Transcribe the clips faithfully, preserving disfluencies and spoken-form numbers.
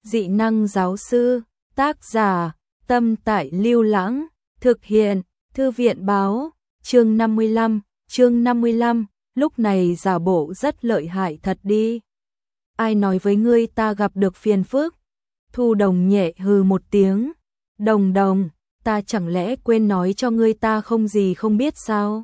Dị năng giáo sư, tác giả, Tâm Tại Lưu Lãng, thực hiện, Thư viện báo, chương năm mươi lăm, chương năm mươi lăm, lúc này giả bộ rất lợi hại thật đi. Ai nói với ngươi ta gặp được phiền phức? Thu Đồng nhẹ hừ một tiếng, Đồng Đồng, ta chẳng lẽ quên nói cho ngươi ta không gì không biết sao?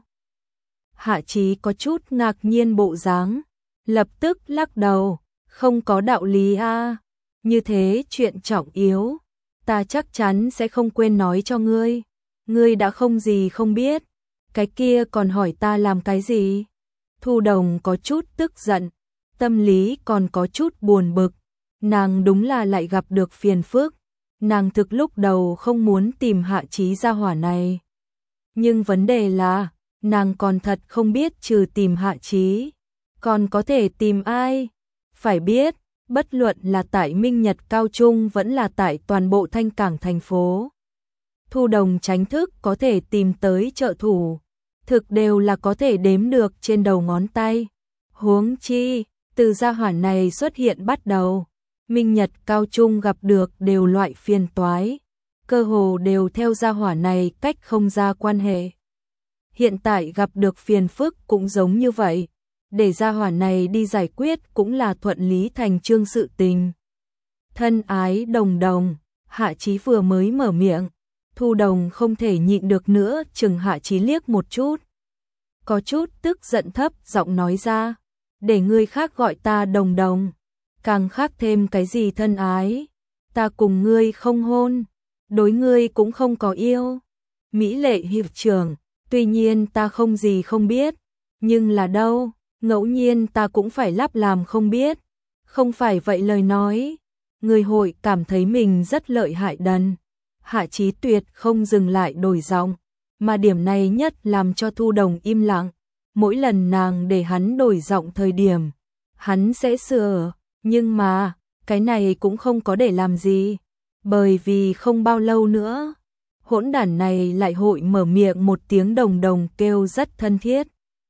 Hạ Chí có chút ngạc nhiên bộ dáng, lập tức lắc đầu, không có đạo lý a, như thế chuyện trọng yếu, ta chắc chắn sẽ không quên nói cho ngươi. Ngươi đã không gì không biết, cái kia còn hỏi ta làm cái gì? Thu Đồng có chút tức giận, tâm lý còn có chút buồn bực, nàng đúng là lại gặp được phiền phức. Nàng thực lúc đầu không muốn tìm Hạ Chí gia hỏa này. Nhưng vấn đề là, nàng còn thật không biết trừ tìm Hạ Chí, còn có thể tìm ai? Phải biết, bất luận là tại Minh Nhật Cao Trung vẫn là tại toàn bộ Thanh Cảng thành phố. Thu Đồng tránh thức có thể tìm tới trợ thủ, thực đều là có thể đếm được trên đầu ngón tay. Huống chi, từ gia hỏa này xuất hiện bắt đầu, Minh Nhật Cao Trung gặp được đều loại phiền toái, cơ hồ đều theo gia hỏa này cách không ra quan hệ. Hiện tại gặp được phiền phức cũng giống như vậy, để gia hỏa này đi giải quyết cũng là thuận lý thành chương sự tình. Thân ái Đồng Đồng, Hạ Chí vừa mới mở miệng, Thu Đồng không thể nhịn được nữa chừng Hạ Chí liếc một chút. Có chút tức giận thấp giọng nói ra, để người khác gọi ta Đồng Đồng, càng khác thêm cái gì thân ái, ta cùng ngươi không hôn, đối ngươi cũng không có yêu. Mỹ lệ hiệp trưởng, tuy nhiên ta không gì không biết, nhưng là đâu, ngẫu nhiên ta cũng phải lắp làm không biết, không phải vậy lời nói, người hội cảm thấy mình rất lợi hại đần. Hạ Chí tuyệt không dừng lại đổi giọng, mà điểm này nhất làm cho Thu Đồng im lặng, mỗi lần nàng để hắn đổi giọng thời điểm, hắn sẽ sửa, nhưng mà, cái này cũng không có để làm gì, bởi vì không bao lâu nữa, hỗn đản này lại hội mở miệng một tiếng Đồng Đồng kêu rất thân thiết.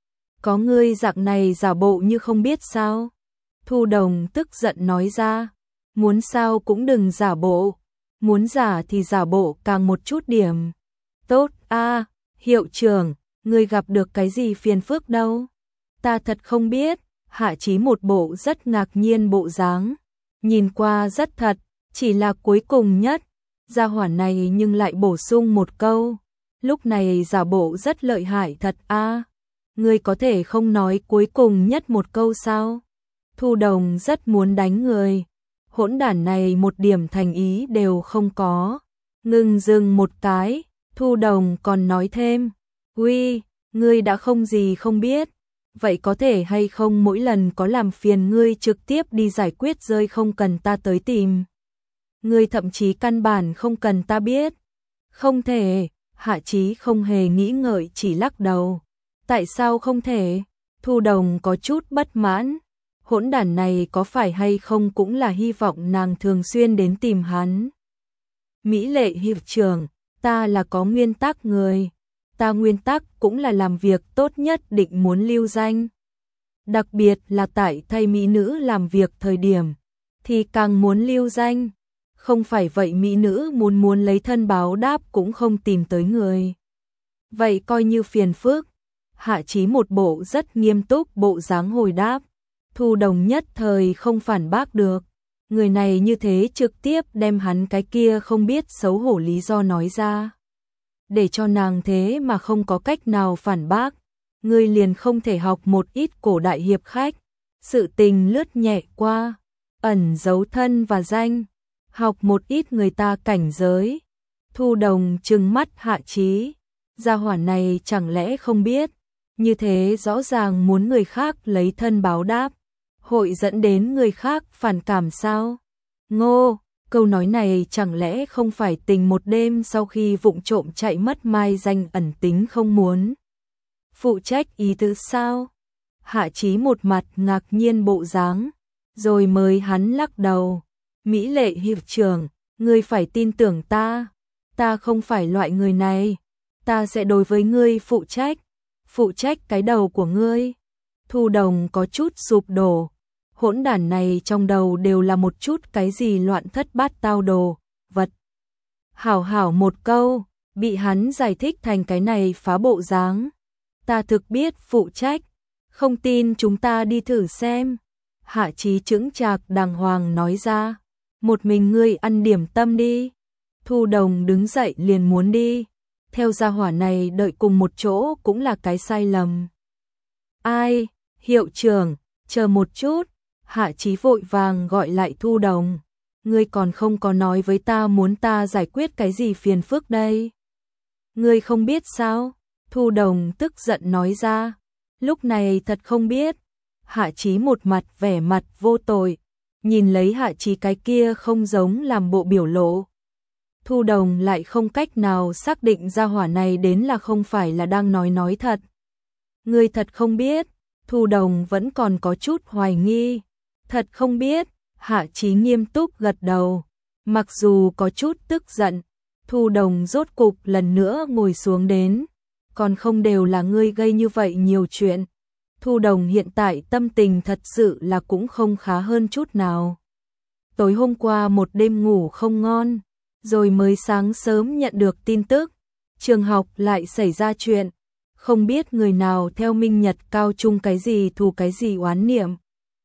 Có ngươi dạng này giả bộ như không biết sao? Thu Đồng tức giận nói ra, muốn sao cũng đừng giả bộ, muốn giả thì giả bộ càng một chút điểm. Tốt a, hiệu trưởng, ngươi gặp được cái gì phiền phức đâu? Ta thật không biết. Hạ Chí một bộ rất ngạc nhiên bộ dáng, nhìn qua rất thật, chỉ là cuối cùng nhất, gia hỏa này nhưng lại bổ sung một câu, lúc này giả bộ rất lợi hại thật a. Ngươi có thể không nói cuối cùng nhất một câu sao? Thu Đồng rất muốn đánh người, hỗn đản này một điểm thành ý đều không có. Ngừng dừng một cái, Thu Đồng còn nói thêm, uy, ngươi đã không gì không biết, vậy có thể hay không mỗi lần có làm phiền ngươi trực tiếp đi giải quyết rơi không cần ta tới tìm. Ngươi thậm chí căn bản không cần ta biết. Không thể, Hạ Chí không hề nghĩ ngợi chỉ lắc đầu. Tại sao không thể? Thu Đồng có chút bất mãn. Hỗn đản này có phải hay không cũng là hy vọng nàng thường xuyên đến tìm hắn. Mỹ lệ hiệp trưởng, ta là có nguyên tắc người. Ta nguyên tắc cũng là làm việc tốt nhất định muốn lưu danh. Đặc biệt là tại thay mỹ nữ làm việc thời điểm, thì càng muốn lưu danh. Không phải vậy mỹ nữ muốn muốn lấy thân báo đáp cũng không tìm tới người. Vậy coi như phiền phức. Hạ Chí một bộ rất nghiêm túc bộ dáng hồi đáp. Thu Đồng nhất thời không phản bác được. Người này như thế trực tiếp đem hắn cái kia không biết xấu hổ lý do nói ra. Để cho nàng thế mà không có cách nào phản bác. Ngươi liền không thể học một ít cổ đại hiệp khách. Sự tình lướt nhẹ qua. Ẩn giấu thân và danh. Học một ít người ta cảnh giới. Thu Đồng trừng mắt Hạ Chí. Gia hỏa này chẳng lẽ không biết. Như thế rõ ràng muốn người khác lấy thân báo đáp. Hội dẫn đến người khác phản cảm sao? Ngô, câu nói này chẳng lẽ không phải tình một đêm sau khi vụng trộm chạy mất mai danh ẩn tính không muốn. Phụ trách ý tứ sao? Hạ Chí một mặt ngạc nhiên bộ dáng, rồi mới hắn lắc đầu. Mỹ lệ hiệp trưởng, ngươi phải tin tưởng ta. Ta không phải loại người này. Ta sẽ đối với ngươi phụ trách. Phụ trách cái đầu của ngươi. Thu Đồng có chút sụp đổ. hỗn đản này trong đầu đều là một chút cái gì loạn thất bát tao đồ, vật. Hảo hảo một câu, bị hắn giải thích thành cái này phá bộ dáng. Ta thực biết phụ trách, không tin chúng ta đi thử xem. Hạ Chí chững chạc đàng hoàng nói ra, một mình ngươi ăn điểm tâm đi. Thu Đồng đứng dậy liền muốn đi, theo gia hỏa này đợi cùng một chỗ cũng là cái sai lầm. Ai, hiệu trưởng, chờ một chút. Hạ Chí vội vàng gọi lại Thu Đồng, ngươi còn không có nói với ta muốn ta giải quyết cái gì phiền phức đây. Ngươi không biết sao? Thu Đồng tức giận nói ra, lúc này thật không biết. Hạ Chí một mặt vẻ mặt vô tội, nhìn lấy Hạ Chí cái kia không giống làm bộ biểu lộ. Thu Đồng lại không cách nào xác định ra hỏa này đến là không phải là đang nói nói thật. Ngươi thật không biết? Thu Đồng vẫn còn có chút hoài nghi. Thật không biết? Hạ Chí nghiêm túc gật đầu. Mặc dù có chút tức giận, Thu Đồng rốt cục lần nữa ngồi xuống đến. Còn không đều là ngươi gây như vậy nhiều chuyện. Thu Đồng hiện tại tâm tình thật sự là cũng không khá hơn chút nào. Tối hôm qua một đêm ngủ không ngon, rồi mới sáng sớm nhận được tin tức. Trường học lại xảy ra chuyện. Không biết người nào theo Minh Nhật cao trung cái gì thù cái gì oán niệm.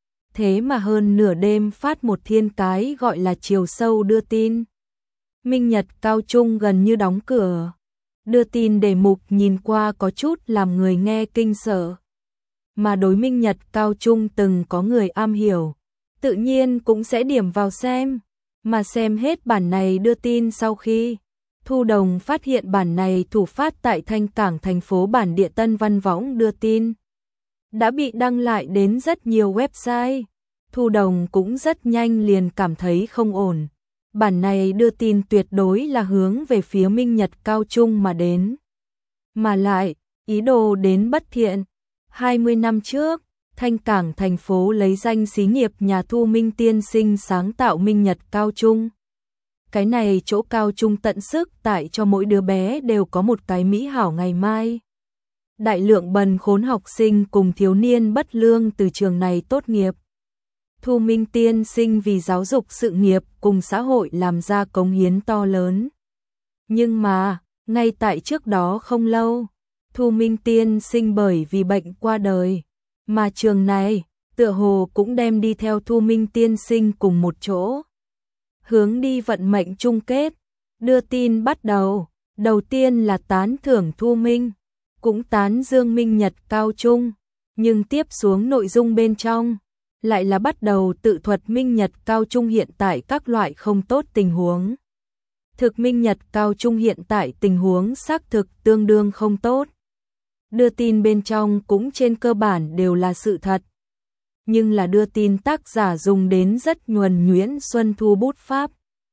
Thế mà hơn nửa đêm phát một thiên cái gọi là chiều sâu đưa tin. Minh Nhật cao trung gần như đóng cửa. Đưa tin đề mục nhìn qua có chút làm người nghe kinh sợ. Mà đối Minh Nhật cao trung từng có người am hiểu, tự nhiên cũng sẽ điểm vào xem. Mà xem hết bản này đưa tin sau khi Thu Đồng phát hiện bản này thủ phát tại Thanh Cảng thành phố bản địa Tân Văn Võng đưa tin đã bị đăng lại đến rất nhiều website. Thu Đồng cũng rất nhanh liền cảm thấy không ổn. Bản này đưa tin tuyệt đối là hướng về phía Minh Nhật cao trung mà đến. Mà lại, ý đồ đến bất thiện. hai mươi năm trước, Thanh Cảng thành phố lấy danh xí nghiệp nhà Thu Minh tiên sinh sáng tạo Minh Nhật cao trung. Cái này chỗ cao trung tận sức tại cho mỗi đứa bé đều có một cái mỹ hảo ngày mai. Đại lượng bần khốn học sinh cùng thiếu niên bất lương từ trường này tốt nghiệp. Thu Minh tiên sinh vì giáo dục sự nghiệp cùng xã hội làm ra cống hiến to lớn. Nhưng mà, ngay tại trước đó không lâu, Thu Minh tiên sinh bởi vì bệnh qua đời. Mà trường này, tựa hồ cũng đem đi theo Thu Minh tiên sinh cùng một chỗ. Hướng đi vận mệnh chung kết. Đưa tin bắt đầu, đầu tiên là tán thưởng Thu Minh, cũng tán dương Minh Nhật cao trung, nhưng tiếp xuống nội dung bên trong lại là bắt đầu tự thuật Minh Nhật cao trung hiện tại các loại không tốt tình huống. Thực Minh Nhật cao trung hiện tại tình huống xác thực tương đương không tốt. Đưa tin bên trong cũng trên cơ bản đều là sự thật. Nhưng là đưa tin tác giả dùng đến rất nhuần nhuyễn xuân thu bút pháp.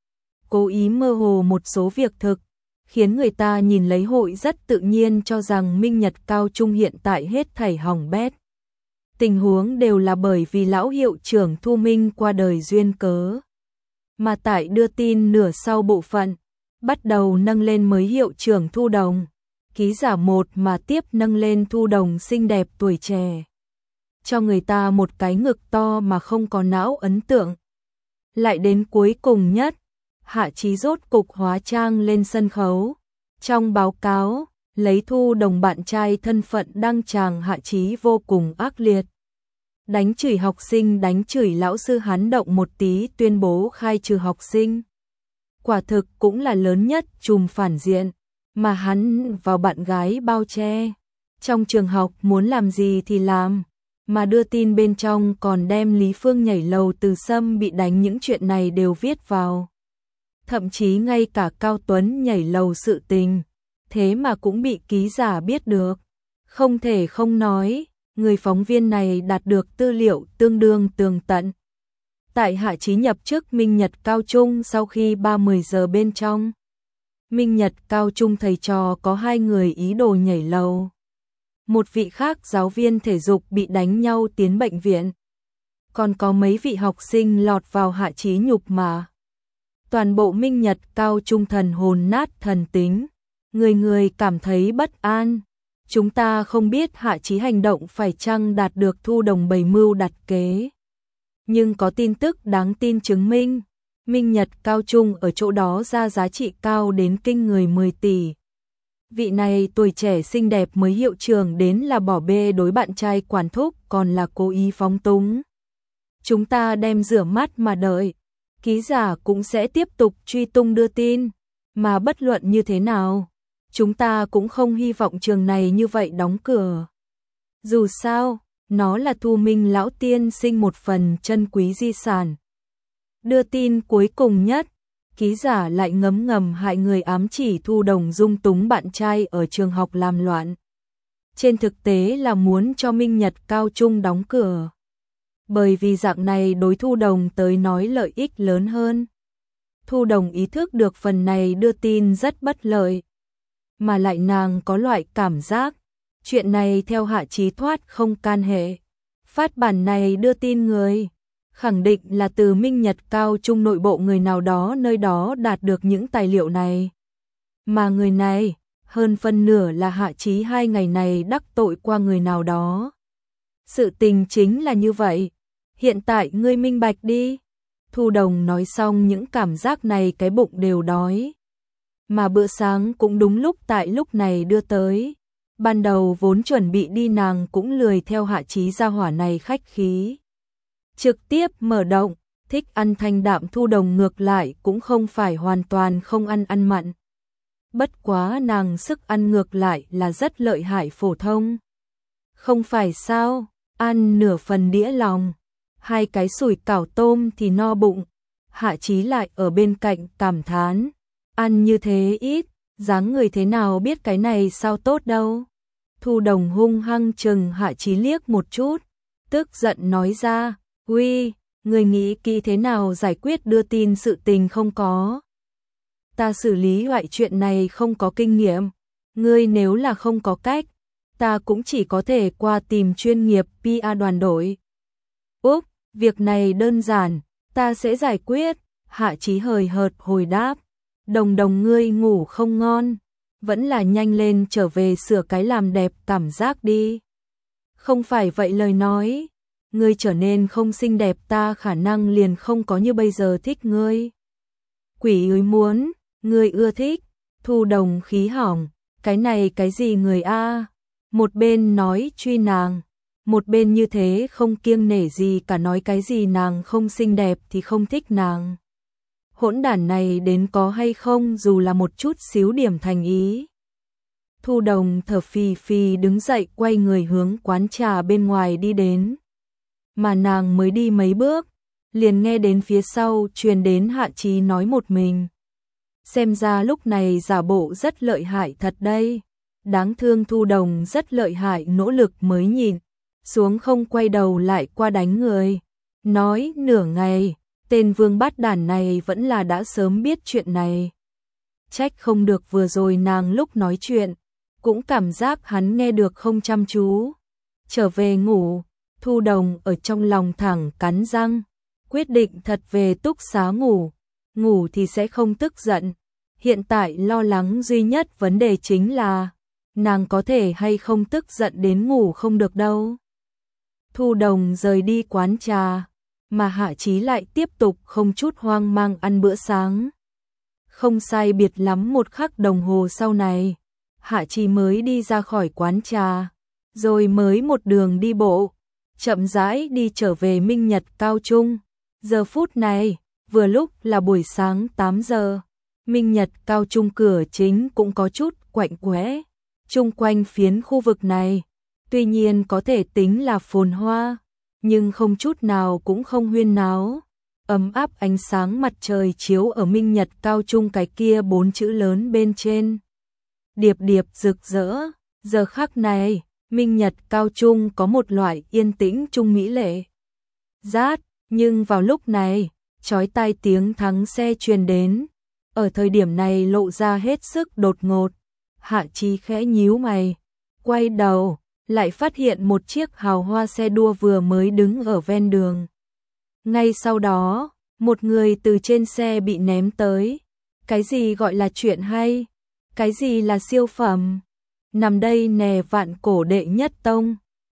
Cố ý mơ hồ một số việc thực, khiến người ta nhìn lấy hội rất tự nhiên cho rằng Minh Nhật cao trung hiện tại hết thảy hỏng bét. Tình huống đều là bởi vì lão hiệu trưởng Thu Minh qua đời duyên cớ. Mà tại đưa tin nửa sau bộ phận, bắt đầu nâng lên mới hiệu trưởng Thu Đồng. Ký giả một mà tiếp nâng lên Thu Đồng xinh đẹp tuổi trẻ. Cho người ta một cái ngực to mà không có não ấn tượng. Lại đến cuối cùng nhất, Hạ Chí rốt cục hóa trang lên sân khấu. Trong báo cáo, lấy Thu Đồng bạn trai thân phận đăng tràng Hạ Chí vô cùng ác liệt. Đánh chửi học sinh, đánh chửi lão sư, hắn động một tí tuyên bố khai trừ học sinh. Quả thực cũng là lớn nhất chùm phản diện, mà hắn vào bạn gái bao che. Trong trường học muốn làm gì thì làm, mà đưa tin bên trong còn đem Lý Phương nhảy lầu từ Sâm bị đánh những chuyện này đều viết vào. Thậm chí ngay cả Cao Tuấn nhảy lầu sự tình, thế mà cũng bị ký giả biết được. Không thể không nói, người phóng viên này đạt được tư liệu tương đương tường tận. Tại Hạ Chí nhập chức Minh Nhật cao trung sau khi ba mươi giờ bên trong. Minh Nhật cao trung thầy trò có hai người ý đồ nhảy lầu. Một vị khác giáo viên thể dục bị đánh nhau tiến bệnh viện. Còn có mấy vị học sinh lọt vào Hạ Chí nhục mà. Toàn bộ Minh Nhật cao trung thần hồn nát thần tính. Người người cảm thấy bất an. Chúng ta không biết Hạ Chí hành động phải chăng đạt được Thu Đồng bày mưu đặt kế. nhưng có tin tức đáng tin chứng minh, Minh Nhật Cao Trung ở chỗ đó ra giá trị cao đến kinh người mười tỷ. Vị này tuổi trẻ xinh đẹp mới hiệu trưởng đến là bỏ bê đối bạn trai quản thúc còn là cố ý phóng túng. Chúng ta đem rửa mắt mà đợi, ký giả cũng sẽ tiếp tục truy tung đưa tin, mà bất luận như thế nào, chúng ta cũng không hy vọng trường này như vậy đóng cửa. Dù sao, nó là Thu Minh lão tiên sinh một phần chân quý di sản. Đưa tin cuối cùng nhất, ký giả lại ngấm ngầm hại người ám chỉ Thu Đồng dung túng bạn trai ở trường học làm loạn. Trên thực tế là muốn cho Minh Nhật Cao Trung đóng cửa. Bởi vì dạng này đối Thu Đồng tới nói lợi ích lớn hơn. Thu Đồng ý thức được phần này đưa tin rất bất lợi. Mà lại nàng có loại cảm giác, chuyện này theo Hạ Chí Thoát không can hệ. Phát bản này đưa tin người, khẳng định là từ Minh Nhật Cao Trung nội bộ người nào đó nơi đó đạt được những tài liệu này. Mà người này, hơn phân nửa là Hạ Chí hai ngày này đắc tội qua người nào đó. Sự tình chính là như vậy. Hiện tại ngươi minh bạch đi. Thu Đồng nói xong những cảm giác này cái bụng đều đói. Mà bữa sáng cũng đúng lúc tại lúc này đưa tới. Ban đầu vốn chuẩn bị đi nàng cũng lười theo Hạ Chí gia hỏa này khách khí. Trực tiếp mở động, thích ăn thanh đạm Thu Đồng ngược lại cũng không phải hoàn toàn không ăn ăn mặn. Bất quá nàng sức ăn ngược lại là rất lợi hại phổ thông. Không phải sao, ăn nửa phần đĩa lòng, hai cái sủi cảo tôm thì no bụng. Hạ Chí lại ở bên cạnh cảm thán, ăn như thế ít, dáng người thế nào biết cái này sao tốt đâu. Thu Đồng hung hăng chừng Hạ Chí liếc một chút, tức giận nói ra, uy, người nghĩ kỹ thế nào giải quyết đưa tin sự tình không có. Ta xử lý loại chuyện này không có kinh nghiệm, ngươi nếu là không có cách, ta cũng chỉ có thể qua tìm chuyên nghiệp pê e đoàn đội. Úp, việc này đơn giản, ta sẽ giải quyết. Hạ Chí hời hợt hồi đáp, Đồng Đồng ngươi ngủ không ngon, vẫn là nhanh lên trở về sửa cái làm đẹp cảm giác đi. Không phải vậy lời nói, ngươi trở nên không xinh đẹp ta khả năng liền không có như bây giờ thích ngươi. Quỷ ơi muốn, ngươi ưa thích. Thu Đồng khí hỏng, cái này cái gì người a? Một bên nói truy nàng, một bên như thế không kiêng nể gì cả nói cái gì nàng không xinh đẹp thì không thích nàng. Hỗn đản này đến có hay không dù là một chút xíu điểm thành ý. Thu Đồng thở phì phì đứng dậy quay người hướng quán trà bên ngoài đi đến. Mà nàng mới đi mấy bước, liền nghe đến phía sau truyền đến Hạ Chí nói một mình. Xem ra lúc này giả bộ rất lợi hại thật đây. Đáng thương Thu Đồng rất lợi hại nỗ lực mới nhìn xuống không quay đầu lại qua đánh người. Nói nửa ngày, tên vương bát đản này vẫn là đã sớm biết chuyện này. Trách không được vừa rồi nàng lúc nói chuyện, cũng cảm giác hắn nghe được không chăm chú. Trở về ngủ, Thu Đồng ở trong lòng thẳng cắn răng, quyết định thật về túc xá ngủ, ngủ thì sẽ không tức giận. Hiện tại lo lắng duy nhất vấn đề chính là, nàng có thể hay không tức giận đến ngủ không được đâu. Thu Đồng rời đi quán trà, mà Hạ Chí lại tiếp tục không chút hoang mang ăn bữa sáng. Không sai biệt lắm một khắc đồng hồ sau này, Hạ Chí mới đi ra khỏi quán trà, rồi mới một đường đi bộ, chậm rãi đi trở về Minh Nhật Cao Trung. Giờ phút này, vừa lúc là buổi sáng tám giờ, Minh Nhật Cao Trung cửa chính cũng có chút quạnh quẽ. Chung quanh phiến khu vực này, tuy nhiên có thể tính là phồn hoa, nhưng không chút nào cũng không huyên náo. Ấm áp ánh sáng mặt trời chiếu ở Minh Nhật Cao Trung cái kia bốn chữ lớn bên trên. Điệp điệp rực rỡ, giờ khắc này, Minh Nhật Cao Trung có một loại yên tĩnh trung mỹ lệ. Rát, nhưng vào lúc này, chói tai tiếng thắng xe truyền đến. Ở thời điểm này lộ ra hết sức đột ngột. Hạ Chí khẽ nhíu mày, quay đầu, lại phát hiện một chiếc hào hoa xe đua vừa mới đứng ở ven đường. Ngay sau đó, một người từ trên xe bị ném tới. Cái gì gọi là chuyện hay? Cái gì là siêu phẩm? Nằm đây nè vạn cổ đệ nhất tông.